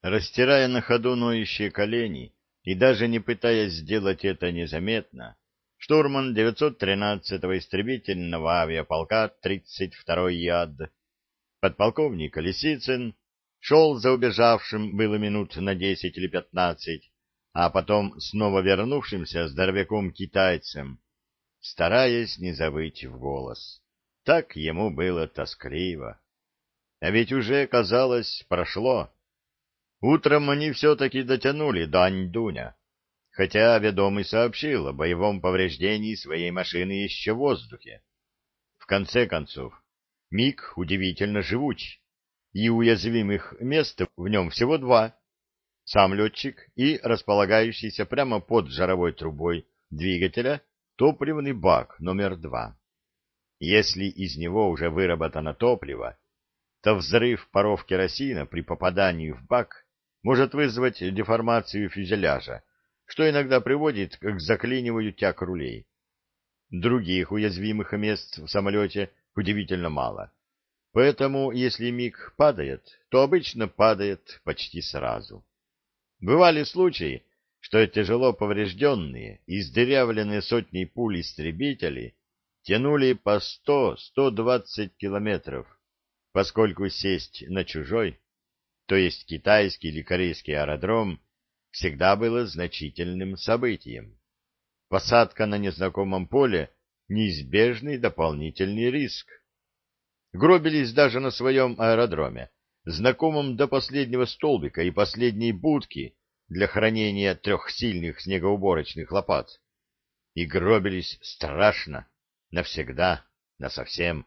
Растирая на ходу ноющие колени и даже не пытаясь сделать это незаметно, штурман 913-го истребительного авиаполка 32-й ЯД, подполковник Лисицын, шел за убежавшим было минут на 10 или 15, а потом снова вернувшимся здоровяком-китайцем, стараясь не завыть в голос. Так ему было тоскливо. А ведь уже, казалось, прошло. Утром они все-таки дотянули до Аньдуня, хотя ведомый сообщил о боевом повреждении своей машины еще в воздухе. В конце концов, МиГ удивительно живуч, и уязвимых мест в нем всего два: сам летчик и располагающийся прямо под жаровой трубой двигателя топливный бак номер 2. Если из него уже выработано топливо, то взрыв паров керосина при попадании в бак может вызвать деформацию фюзеляжа, что иногда приводит к заклиниванию тяг рулей. Других уязвимых мест в самолете удивительно мало. Поэтому, если МиГ падает, то обычно падает почти сразу. Бывали случаи, что тяжело поврежденные, издырявленные сотней пуль истребители тянули по 100-120 километров, поскольку сесть на чужой, то есть китайский или корейский аэродром, всегда было значительным событием. Посадка на незнакомом поле — неизбежный дополнительный риск. Гробились даже на своем аэродроме, знакомом до последнего столбика и последней будки для хранения 3 сильных снегоуборочных лопат. И гробились страшно, навсегда, насовсем.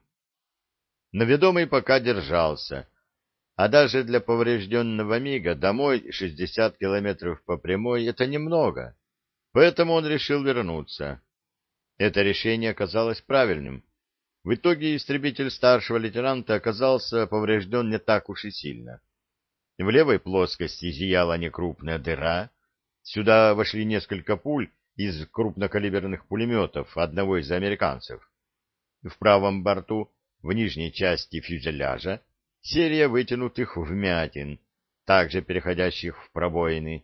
Но ведомый пока держался, а даже для поврежденного МиГа домой 60 километров по прямой — это немного, поэтому он решил вернуться. Это решение оказалось правильным. В итоге истребитель старшего лейтенанта оказался поврежден не так уж и сильно. В левой плоскости зияла некрупная дыра, сюда вошли несколько пуль из крупнокалиберных пулеметов одного из американцев. В правом борту, в нижней части фюзеляжа, серия вытянутых вмятин, также переходящих в пробоины.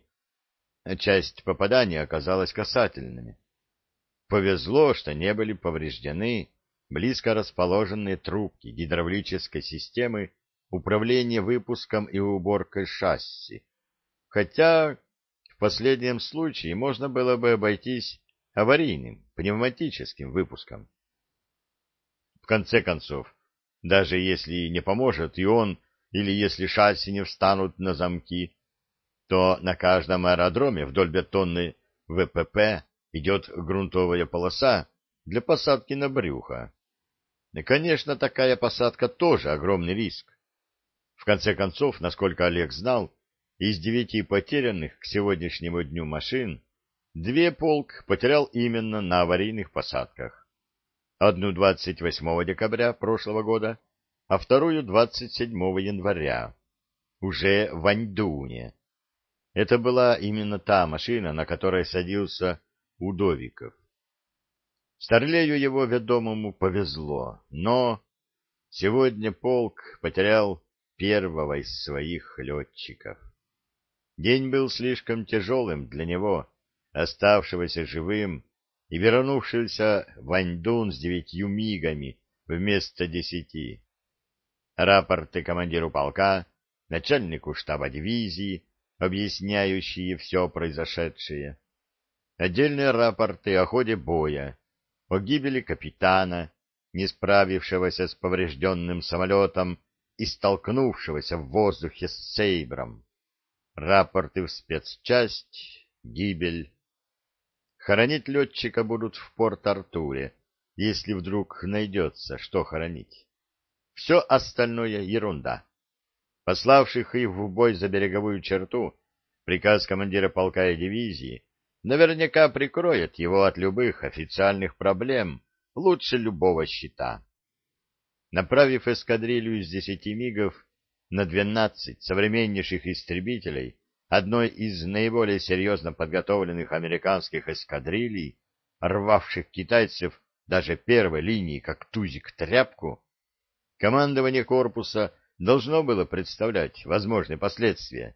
Часть попадания оказалась касательными. Повезло, что не были повреждены близко расположенные трубки гидравлической системы управления выпуском и уборкой шасси, хотя в последнем случае можно было бы обойтись аварийным пневматическим выпуском. В конце концов, даже если не поможет и он, или если шасси не встанут на замки, то на каждом аэродроме вдоль бетонной ВПП идет грунтовая полоса для посадки на брюхо. И, конечно, такая посадка тоже огромный риск. В конце концов, насколько Олег знал, из 9 потерянных к сегодняшнему дню машин 2 полк потерял именно на аварийных посадках. Одну 28 декабря прошлого года, а вторую 27 января, уже в Аньдуне. Это была именно та машина, на которой садился Удовиков. Старлею его ведомому повезло, но сегодня полк потерял первого из своих летчиков. День был слишком тяжелым для него, оставшегося живым и вернувшегося в Аньдун с 9 МиГами вместо 10. Рапорты командиру полка, начальнику штаба дивизии, объясняющие все произошедшее. Отдельные рапорты о ходе боя, о гибели капитана, не справившегося с поврежденным самолетом и столкнувшегося в воздухе с Сейбром. Рапорты в спецчасть, гибель. Хоронить летчика будут в Порт-Артуре, если вдруг найдется, что хоронить. Все остальное ерунда. Пославших их в бой за береговую черту, приказ командира полка и дивизии наверняка прикроет его от любых официальных проблем лучше любого щита. Направив эскадрилью из 10 МиГов на 12 современнейших истребителей одной из наиболее серьезно подготовленных американских эскадрилий, рвавших китайцев даже первой линии как тузик тряпку, командование корпуса должно было представлять возможные последствия.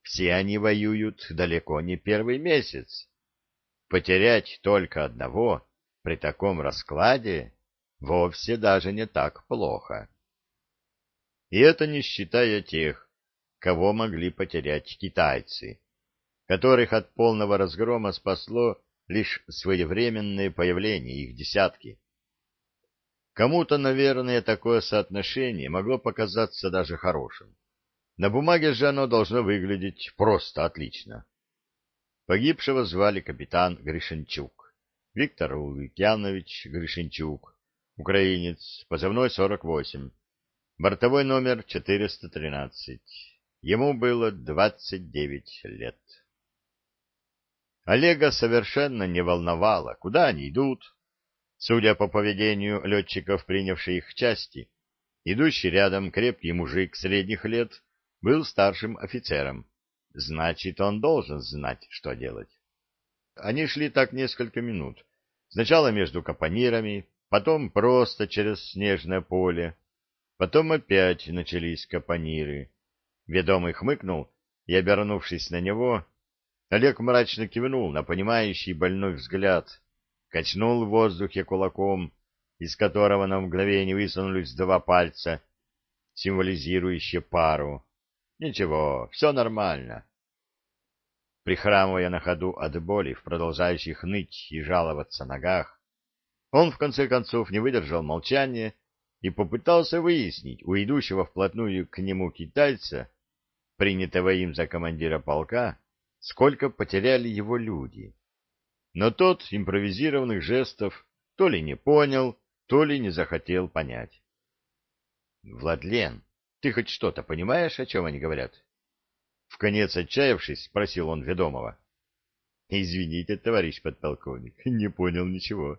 Все они воюют далеко не первый месяц. Потерять только одного при таком раскладе вовсе даже не так плохо. И это не считая тех, кого могли потерять китайцы, которых от полного разгрома спасло лишь своевременное появление их десятки. Кому-то, наверное, такое соотношение могло показаться даже хорошим. На бумаге же оно должно выглядеть просто отлично. Погибшего звали капитан Гришенчук, Виктор Лукьянович Гришенчук, украинец, позывной 48, бортовой номер 413. Ему было 29 лет. Олега совершенно не волновало, куда они идут. Судя по поведению летчиков, принявших их части, идущий рядом крепкий мужик средних лет был старшим офицером. Значит, он должен знать, что делать. Они шли так несколько минут. Сначала между капонирами, потом просто через снежное поле. Потом опять начались капониры. Ведомый хмыкнул, и, обернувшись на него, Олег мрачно кивнул на понимающий больной взгляд, качнул в воздухе кулаком, из которого на мгновение высунулись два пальца, символизирующие пару. Ничего, все нормально. Прихрамывая на ходу от боли в продолжающих ныть и жаловаться ногах, он в конце концов не выдержал молчания и попытался выяснить у идущего вплотную к нему китайца, принятого им за командира полка, сколько потеряли его люди. Но тот импровизированных жестов то ли не понял, то ли не захотел понять. — Владлен, ты хоть что-то понимаешь, о чем они говорят? Вконец отчаявшись, спросил он ведомого. — Извините, товарищ подполковник, не понял ничего.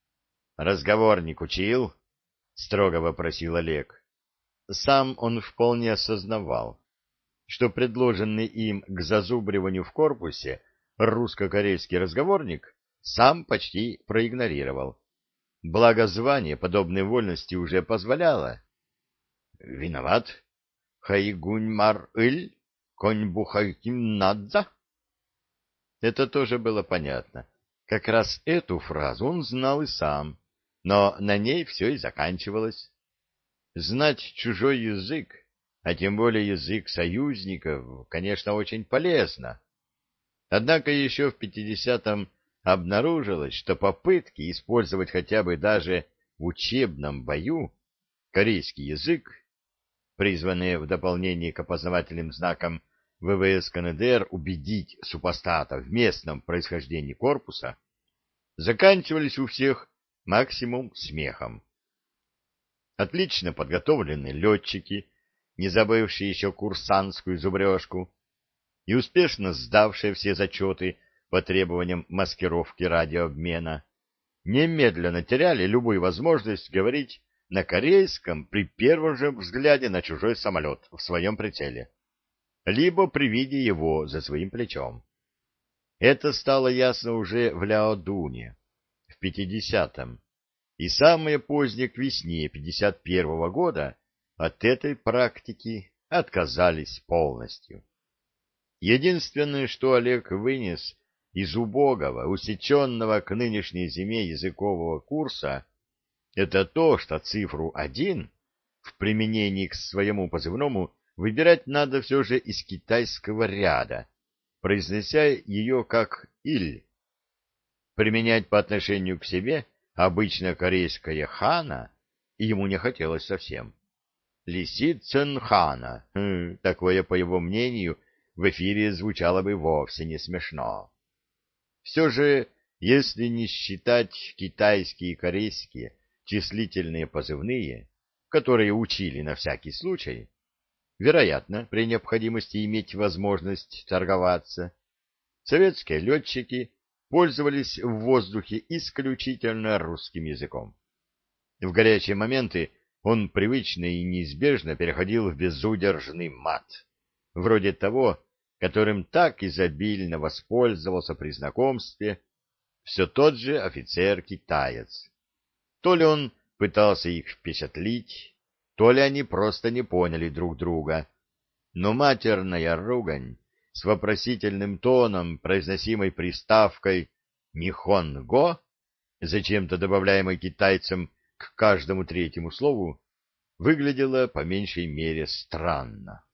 — Разговорник учил? — строго вопросил Олег. Сам он вполне осознавал, что предложенный им к зазубриванию в корпусе русско-корейский разговорник сам почти проигнорировал. Благо звание подобной вольности уже позволяло. — Виноват? Хайгунь-мар-ыль? Конь-бухайким-надза? Это тоже было понятно. Как раз эту фразу он знал и сам, но на ней все и заканчивалось. Знать чужой язык, а тем более язык союзников, конечно, очень полезно. Однако еще в 50-м обнаружилось, что попытки использовать хотя бы даже в учебном бою корейский язык, призванные в дополнение к опознавательным знакам ВВС КНДР убедить супостата в местном происхождении корпуса, заканчивались у всех максимум смехом. Отлично подготовленные летчики, не забывшие еще курсантскую зубрежку и успешно сдавшие все зачеты по требованиям маскировки радиообмена, немедленно теряли любую возможность говорить на корейском при первом же взгляде на чужой самолет в своем прицеле, либо при виде его за своим плечом. Это стало ясно уже в Ляодуне, в 50-м, и самое позднее к весне 51-го года от этой практики отказались полностью. Единственное, что Олег вынес из убогого, усеченного к нынешней зиме языкового курса, это то, что цифру 1 в применении к своему позывному выбирать надо все же из китайского ряда, произнося ее как «иль». Применять по отношению к себе обычно корейское «хана» ему не хотелось совсем. «Лисицын хана», такое, по его мнению, в эфире звучало бы вовсе не смешно. Все же, если не считать китайские и корейские числительные позывные, которые учили на всякий случай, вероятно, при необходимости иметь возможность торговаться, советские летчики пользовались в воздухе исключительно русским языком. В горячие моменты он привычно и неизбежно переходил в безудержный мат, вроде того, которым так изобильно воспользовался при знакомстве все тот же офицер-китаец. То ли он пытался их впечатлить, то ли они просто не поняли друг друга, но матерная ругань с вопросительным тоном, произносимой приставкой «нихонго», зачем-то добавляемой китайцам к каждому третьему слову, выглядело по меньшей мере странно.